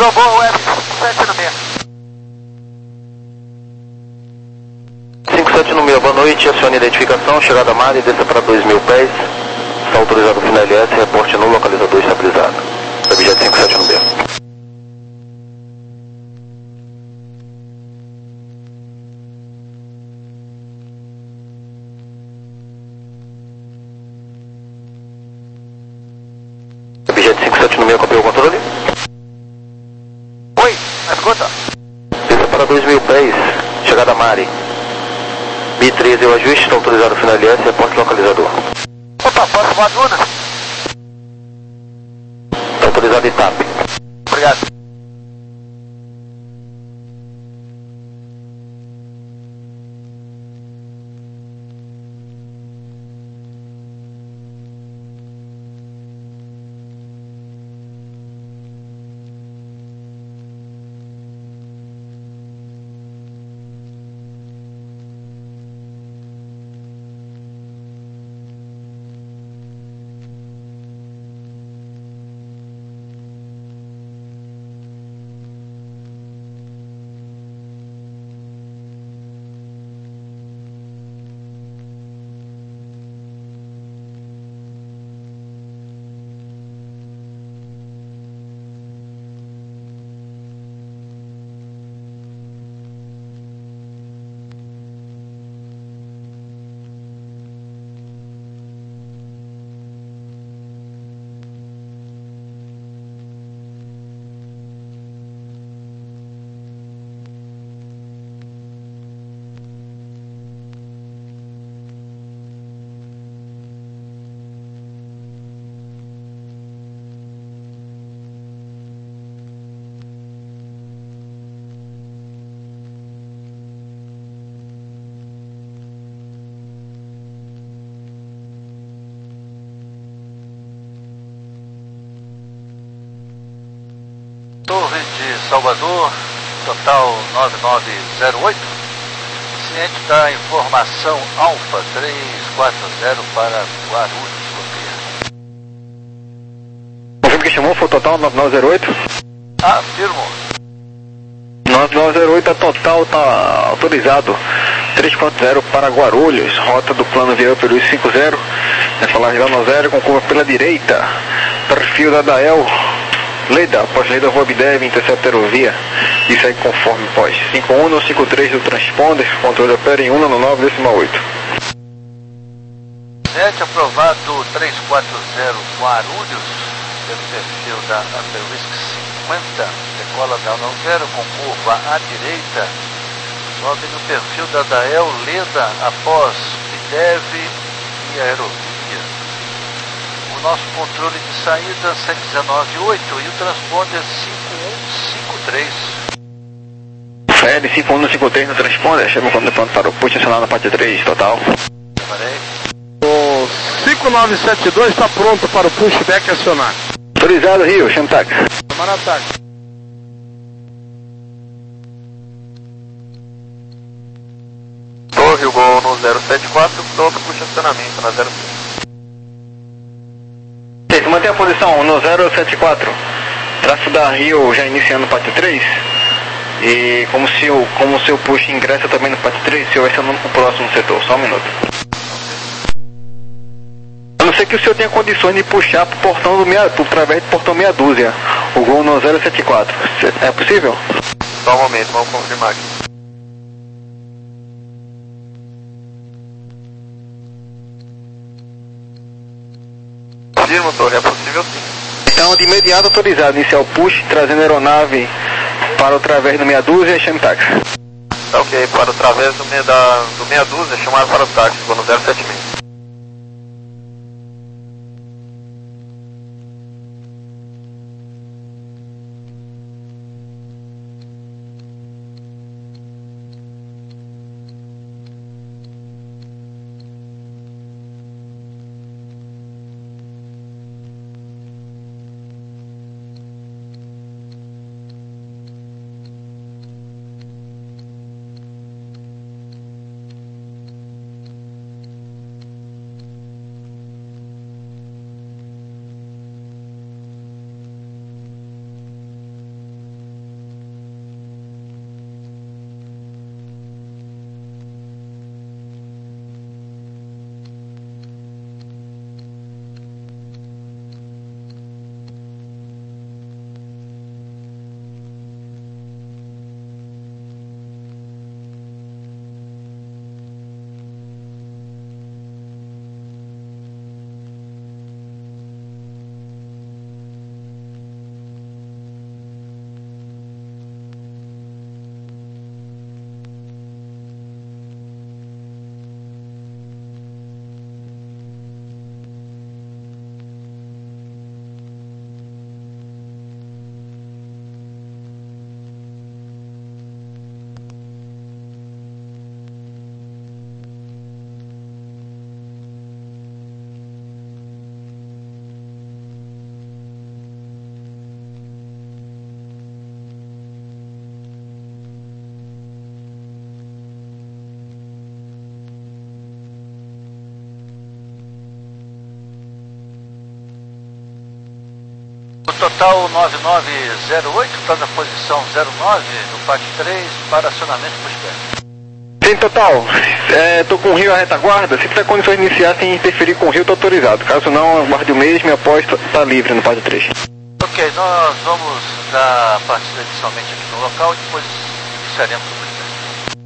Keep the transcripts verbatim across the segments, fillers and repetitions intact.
Global Web cinco sete no meio. cinco sete no meio, boa noite, acione a identificação, chegada a Mari, desça para dois mil pés, está autorizado o final L S, reporte no localizador estabilizado. Objeto cinco sete no meio. Objeto cinco sete no meio, copiou o controle? Oi, na escuta. Desça para dois mil pés, chegada a Mari. B treze, o ajuste, está autorizado o final L S, reporte localizador. Opa, posso voar Duna? Está autorizado I T A P. Obrigado. Torre de Salvador, total nove nove zero oito. Ciente da informação Alfa três quatro zero para Guarulhos, copia. Confirma que chamou, foi o total nove nove zero oito? Afirmo. nove nove zero oito, a total está autorizado. três quatro zero para Guarulhos, rota do plano via Perus cinco zero. É falar de Lano zero com curva pela direita. Perfil da Dael. Leda, após Leda Rua Abdev, intercepta aerovia e segue conforme pós. cinco um no cinco três do transponder, controle opera em um no nove décimo oito. Ciente aprovado três quatro zero Guarulhos, pelo perfil da Upperrisk cinquenta, decola da Lano zero com curva à direita, sobe no perfil da Dael Leda após Abdev e aerovia. O nosso controle de saída sete um nove oito e o transponder cinco um cinco três. F L cinco um no cinco três no transponder, chama quando pronto para o push acionado na parte três, total. Parei. O cinco nove sete dois está pronto para o pushback acionar. Autorizado, Rio, chama táxi. Tomar ataque. Torre, o gol no zero sete quatro, pronto push acionamento na zero seis. Mantém a posição no zero sete quatro, traço da Rio já iniciando o parte três, e como se o, como o seu push ingressa também no parte três, se eu vai ser no próximo setor, só um minuto. A não ser que o senhor tenha condições de puxar para o portão do meia, através do portão meia dúzia, o gol no zero sete quatro, é possível? Só um momento, vamos confirmar aqui. Torre, é possível sim. Então, de imediato autorizado, iniciar o push, trazendo a aeronave para o través do meia dúzia e chame táxi. Tá ok, para o través do meia, da, do meia dúzia, chamar para o táxi, vou no zero sete seis. total nove nove zero oito, está na posição zero nove no P A C três para acionamento push back. Sim, total. Estou com o rio à retaguarda. Se tiver condições de iniciar sem interferir com o rio, estou autorizado. Caso não, aguarde o mesmo e após está livre no P A C três. Ok, nós vamos dar a partida inicialmente aqui no local e depois iniciaremos o push back.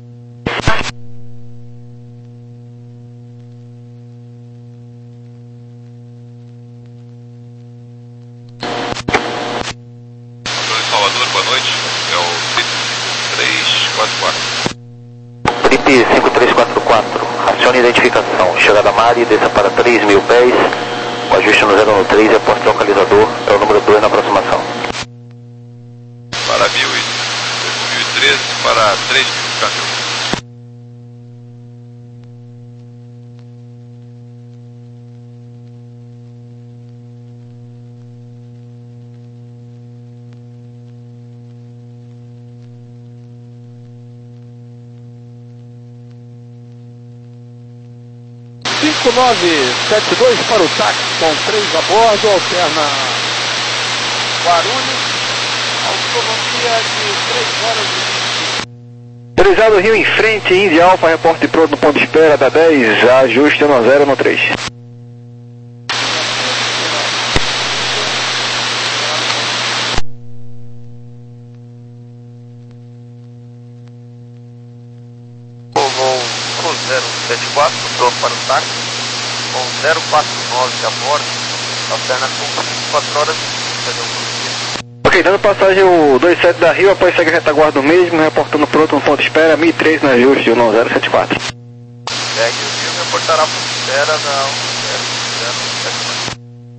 Salvador, boa noite. É o três quatro quatro. Trip cinco três quatro quatro, acione identificação, chegada a Mari, desça para três mil pés, o ajuste no zero no três e aposte localizador, é o número dois na aproximação. Para mil e treze, para três mil, câmbio. cinco nove sete dois para o táxi com três a bordo, alterna Guarulhos, autonomia de três horas e Autorizado Rio em frente, Índia Alfa, reporte pronto no ponto de espera da dez, ajuste no zero no três. zero sete quatro, pronto para o táxi, com zero quatro nove a bordo, alterna com quatro horas e Ok, dando passagem o dois sete da Rio, após segue a retaguarda do mesmo, reportando pronto no ponto de espera, mil e três no ajuste, no zero sete quatro. Segue o Rio, reportará ponto de espera, não, zero sete quatro.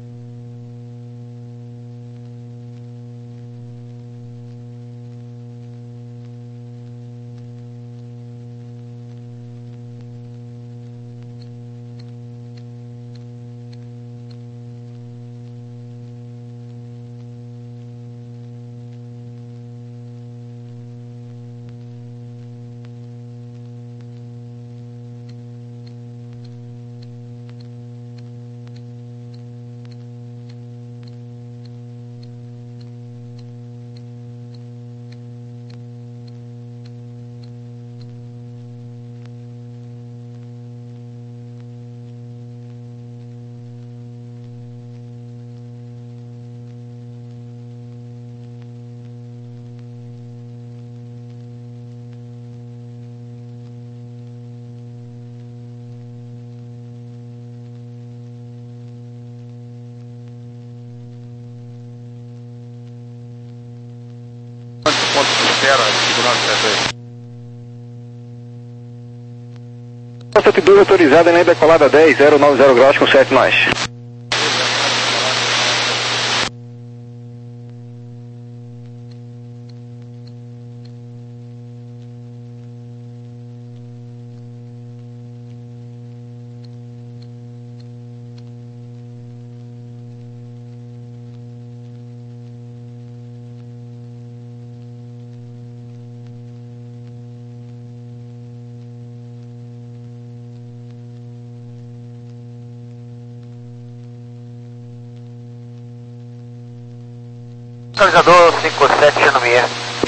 ponto de espera, segurança sete dois autorizada na decolada dez, zero nove zero graus com sete nós. Localizador cinco sete no M I E.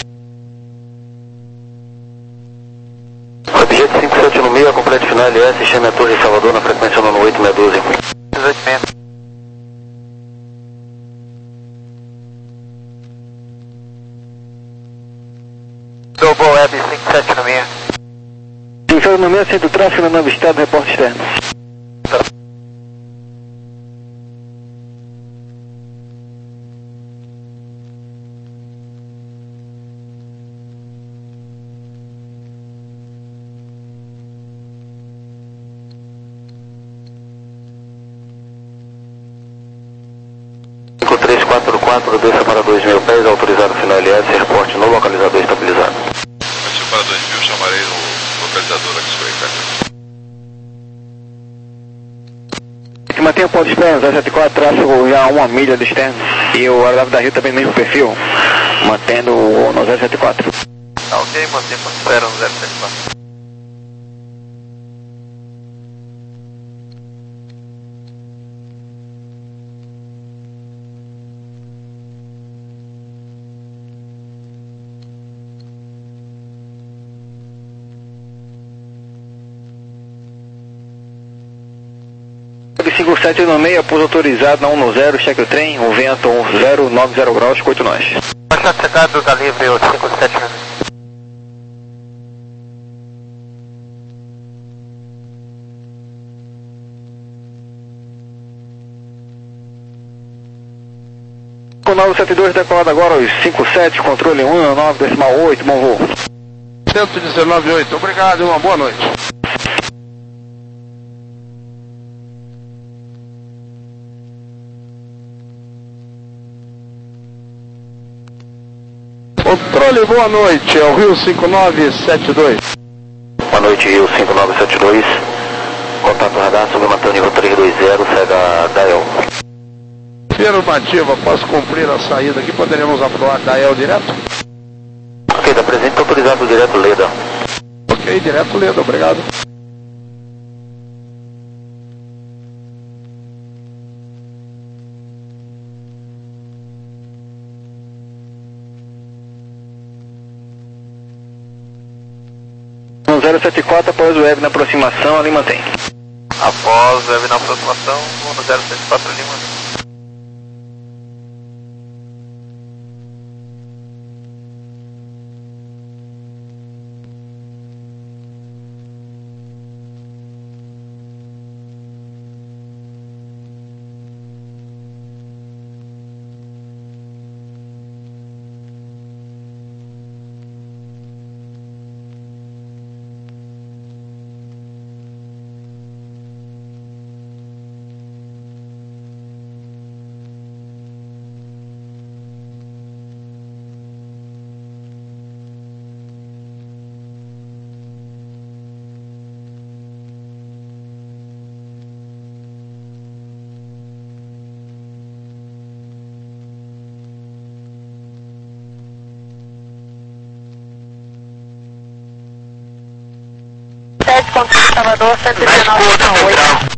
Objeto cinco sete no M I E, complete final L S, chame a Torre de Salvador na frequência nono oito seis um zero. dezoito seis. Global Web cinco sete no M I E. Inferno no meio, centro do tráfego na novo estado, reporte externo. cinco três quatro quatro, desça para dois mil pés, autorizado final L S, reporte no localizador estabilizado. Partiu para dois mil, chamarei o localizador X-Ray, cara. Que mantenha o ponto de espera, zero sete quatro, tráfego já a uma milha do externo. E o aeronave da Rio também no mesmo perfil, mantendo o no zero sete quatro. Tá ok, mantém ponto de espera no zero sete quatro. cinco sete um seis, pouso autorizado na um zero, cheque o trem, o vento um zero nove zero graus, oito nós. Baixado chegado, tá livre o cinco sete um seis. nove sete dois, decolado agora os cinco sete, controle um nove decimal oito, bom voo. cento e dezenove ponto oito, obrigado e uma boa noite. Controle, boa noite, é o Rio cinco nove sete dois. Boa noite, Rio cinco nove sete dois. Contato radar, submanter nível trezentos e vinte, sai da Dael. Afirmativa, posso cumprir a saída aqui, poderemos aprovar Dael direto? Ok, da presente autorizado direto Leda. Ok, direto Leda, obrigado. um zero sete quatro, após o web na aproximação, ali mantém. Após web na aproximação, no zero sete quatro ali mantém. sete, controle Salvador, cento e dezenove ponto oito.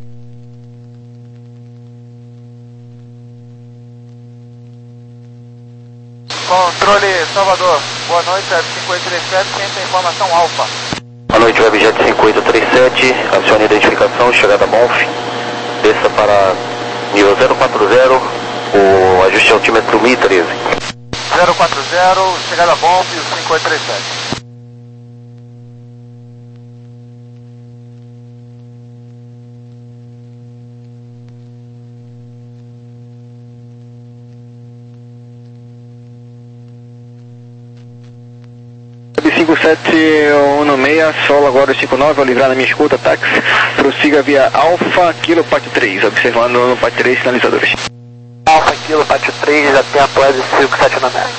Controle Salvador, boa noite, Web cinco oito três sete, tenta informação alfa. Boa noite, Webjet cinco oito três sete, acione a identificação, chegada Bonf, desça para nível zero quatro zero, o ajuste altímetro Mi treze. zero quatro zero, chegada Bonf, cinco oito três sete. cinco sete um seis, solo agora cinco nove, ao livrar na minha escuta, táxi, prossiga via Alfa, Kilo, Pátio três, observando no Pátio três sinalizadores. Alfa, Kilo, Pátio três, até após o cinco sete um seis.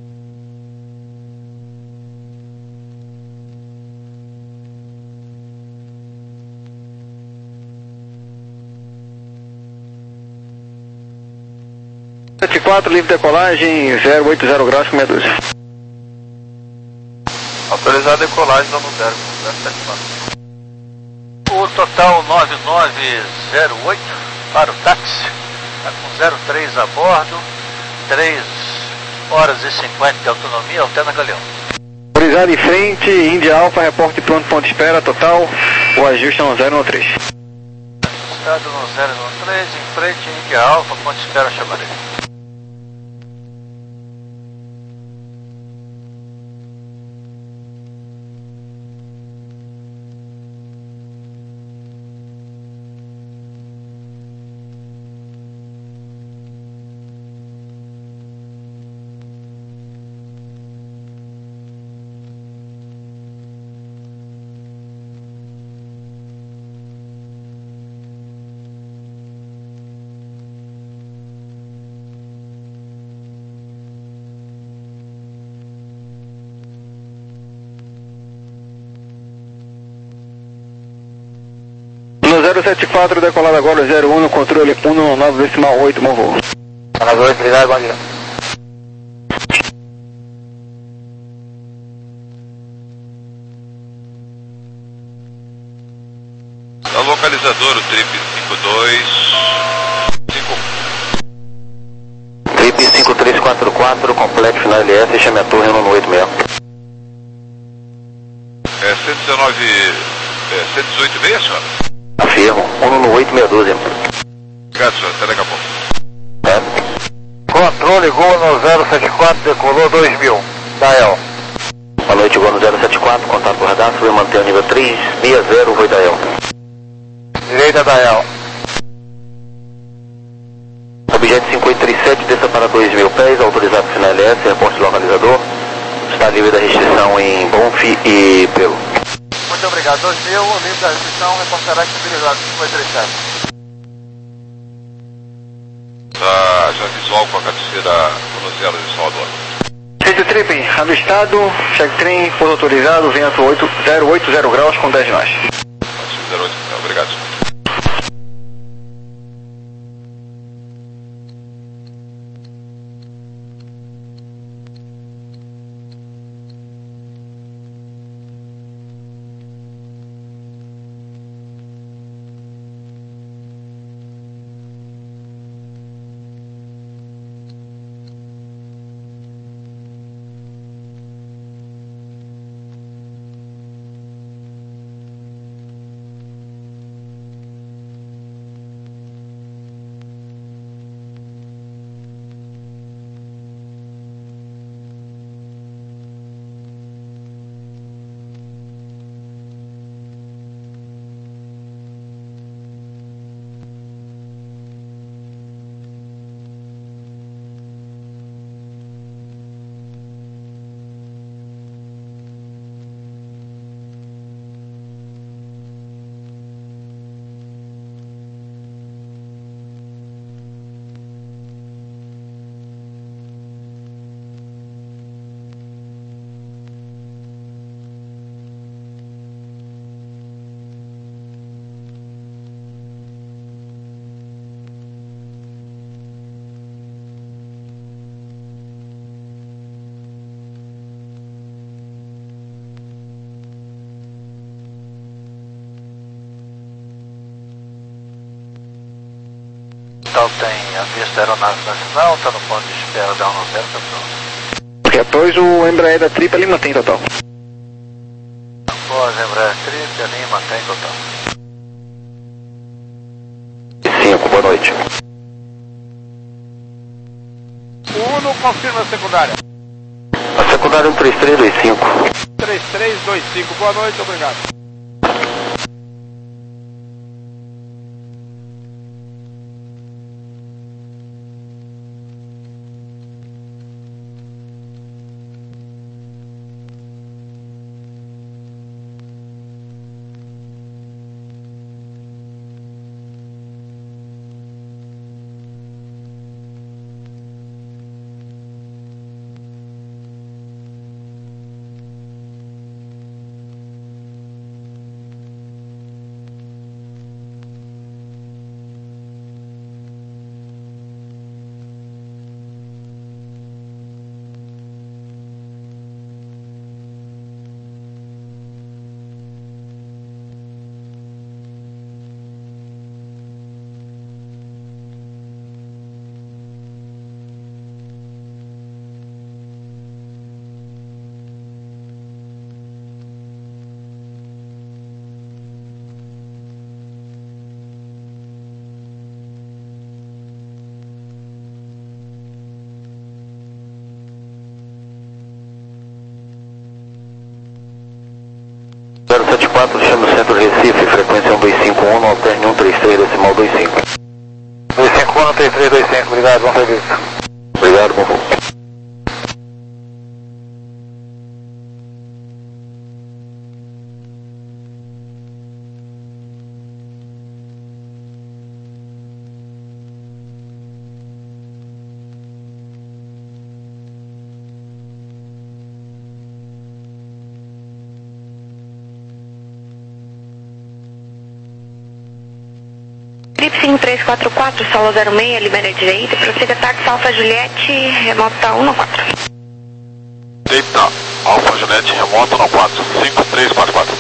sete quatro, livre decolagem, zero oito zero graus com meia dúzia. Autorizar a decolagem no zero, zero sete quatro. O total nove nove zero oito para o táxi, está com zero três a bordo, três horas e cinquenta de autonomia, alterna Galeão. Autorizado em frente, Índia Alfa, reporte pronto, ponto de espera, total, o ajuste é no zero um três. Estado no zero um três, em frente, Índia Alfa, ponto de espera, chamarei. zero sete quatro, decolado agora zero um, no controle um nove decimal oito, bom voo. Salvador, obrigado, bom dia. É o localizador, o Trip cinco dois cinco. Trip cinco três quatro quatro, complete final L S, chame a torre no oito seis. É cento e dezenove, é cento e dezoito e meio, senhora? Afirmo, um no oito meia dúzia. Obrigado, senhor. Até daqui a pouco. É. Controle, Gol no zero sete quatro, decolou dois mil. Dael. Boa noite, Gol no zero sete quatro, contato com o radar, sobre manter o nível três seis zero, foi Dael. Direita, Dael. Objeto cinco oito três sete, desça para dois mil pés, autorizado para sinal L S, reporte localizador. Está livre da restrição em Bonf e Pelo. Muito obrigado. dois mil, livre da restrição, reportará estabilizado cinco oito três sete. Tá já visual com a cabeceira Venezuela de Salvador. Rede Trip, avistado, check train, pouso autorizado, vento zero oito zero graus com dez nós. zero oito, obrigado. Então tem a vista aeronave nacional, está no ponto de espera da um zero, tá pronto. Após o Embraer da Trip, ele mantém total. Após Embraer Trip, ali mantém total. cinco, boa noite. Uno, confirma a secundária. A secundária um três três dois cinco. três três dois cinco, boa noite, obrigado. zero sete quatro, chama o centro Recife, frequência um dois cinco um, alterne um três três, decimal dois cinco. dois cinco um, três três dois cinco, obrigado, bom serviço. Obrigado, bom voo. Trip cinco três quatro quatro, solo zero seis, libera direita, prossiga táxi Alfa Juliette, remota um no quatro. Eita, Alfa Juliette, remoto no quatro, cinco três quatro quatro.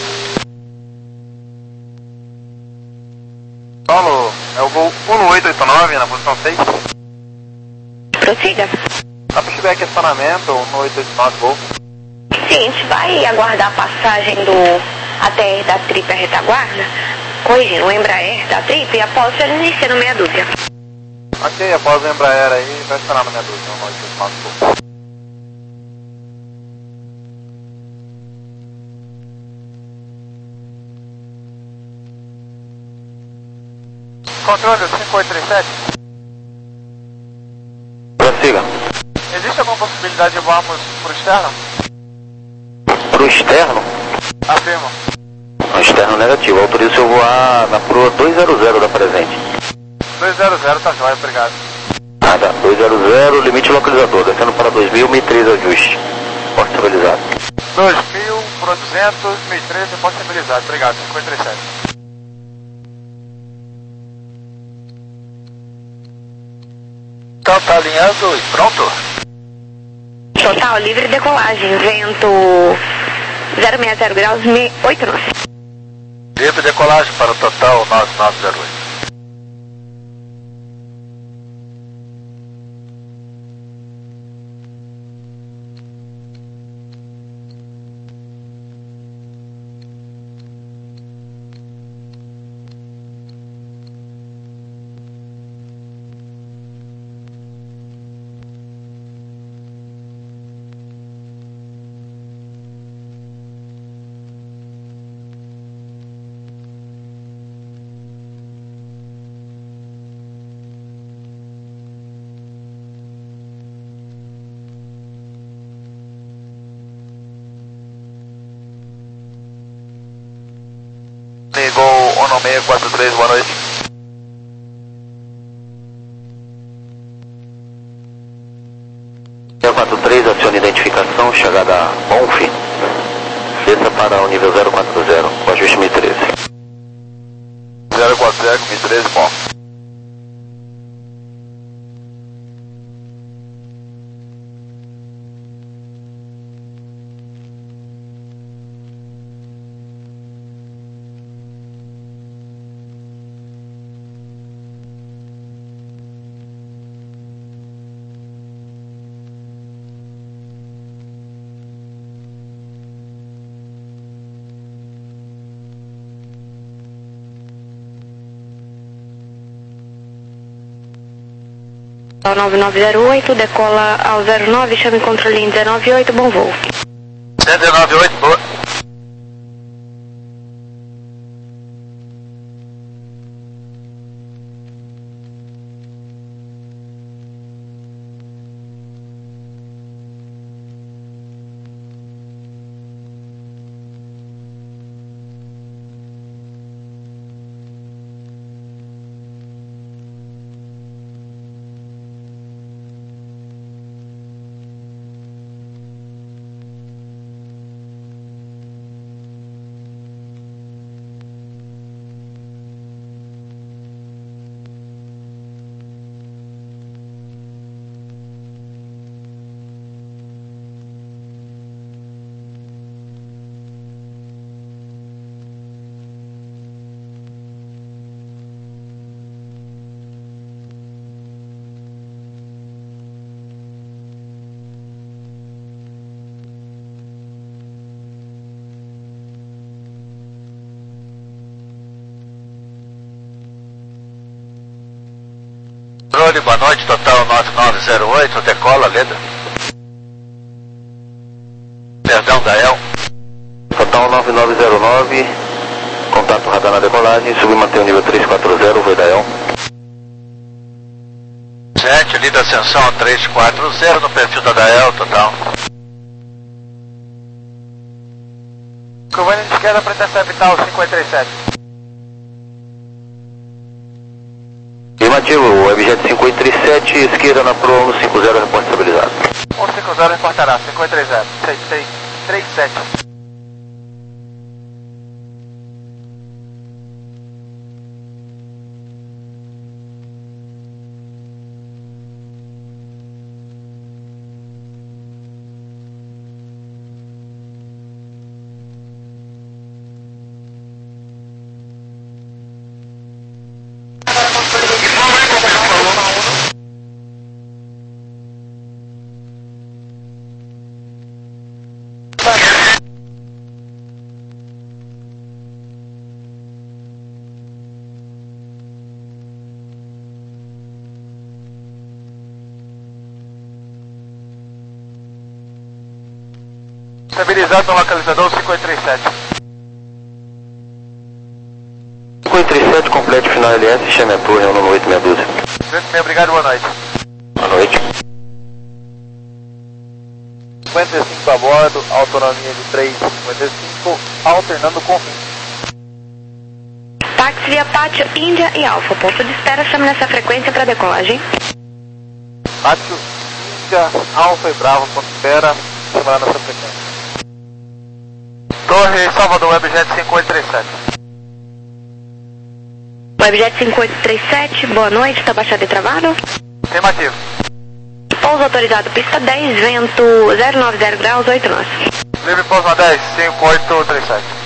Solo, é o Gol um oito oito nove na posição seis. Prossiga. Dá para tiver aqui estacionamento, um oito oito nove Gol. Sim, a gente vai aguardar a passagem do A T R da Trip à retaguarda. corrigindo, o Embraer da Trip e após ele inicia no meia dúzia. Ok, após o Embraer aí, vai esperar no meia dúzia, no oito quatro. Controle cinco oito três sete. Prossiga. Existe alguma possibilidade de voarmos para o externo? Para o externo? Afirma. No externo negativo. Autorizo o seu voar na proa dois zero zero da presente. dois zero zero, tá jóia, obrigado. Nada, dois zero zero, limite localizador. Descendo para dois mil, mil e três ajuste. Porta estabilizado. dois mil, Pro duzentos, mil e treze, porta estabilizado, obrigado, cinco oito três sete. Então tá alinhado e pronto? Total, livre decolagem, vento zero seis zero graus, oito nós. Livre decolagem para o total nove nove zero oito. Ligou Ono seis quatro três, boa noite. seis quatro três, acione identificação, chegada a Bonf. Desça para o nível zero quatro zero, com ajuste mil e treze. zero quatro zero, mil e treze, bom. nove nove zero oito, decola ao zero nove, chame controle em dezenove oito, bom voo. dezenove oito, boa. Controle, boa noite, total nove nove zero oito, decola, leda. Perdão, Gael. Total nove nove zero nove, contato radar na decolagem, subir manter o nível três quatro zero, foi Dael. sete, lida ascensão três quatro zero no perfil da Dael, total. Curvando de esquerda para interceptar o cinco oito três sete. Afirmativo, o Webjet cinco oito três sete, esquerda na proa um cinco zero, reporte estabilizado. um cinco zero reportará, cinco oito três zero, seis seis três sete. Estabilizado no localizador cinco oito três sete. cinco oito três sete, complete final L S, chame a torre, é o número oito meia dúzia. oito meia, obrigado, boa noite. Boa noite. cinquenta e cinco a bordo, autonomia de três cinquenta e cinco, alternando com vinte. Táxi via Pátio, Índia e Alfa. Ponto de espera, chame nessa frequência para decolagem. Pátio, Índia, Alfa e Bravo, ponto de espera, chama nessa frequência. Torre Salvador, Webjet cinco oito três sete. Webjet cinco oito três sete, boa noite, está baixado e travado? Afirmativo. Pouso autorizado, pista dez, vento zero nove zero graus, oito nós. Livre pouso na dez, cinco oito três sete.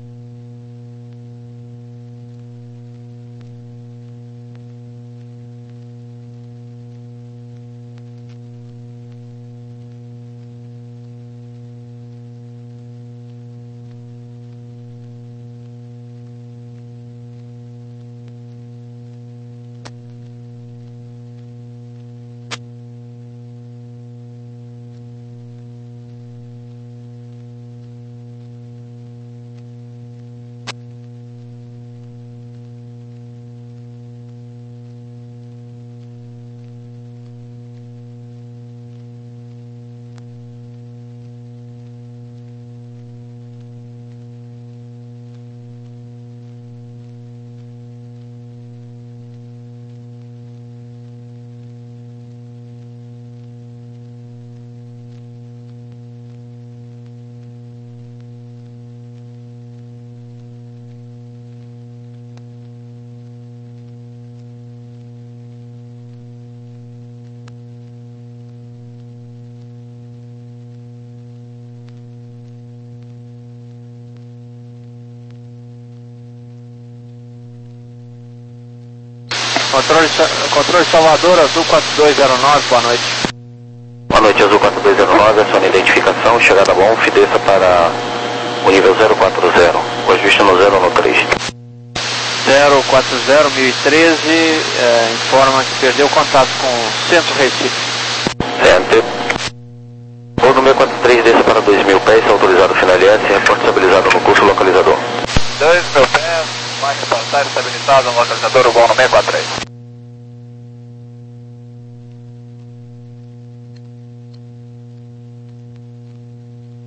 Controle, controle Salvador, Azul quatro dois zero nove, boa noite. Boa noite, Azul quatro dois zero nove, acione identificação, chegada bom, desça para o nível zero quatro zero, o ajuste no zero no três. zero quatro zero, mil e treze, é, informa que perdeu contato com o Centro Recife. Center. O número quatro três desça para dois mil pés, autorizado final L S, reporte estabilizado no curso localizador. dois mil pés, máquina passar estabilizada no localizador, o bom no seis quatro três.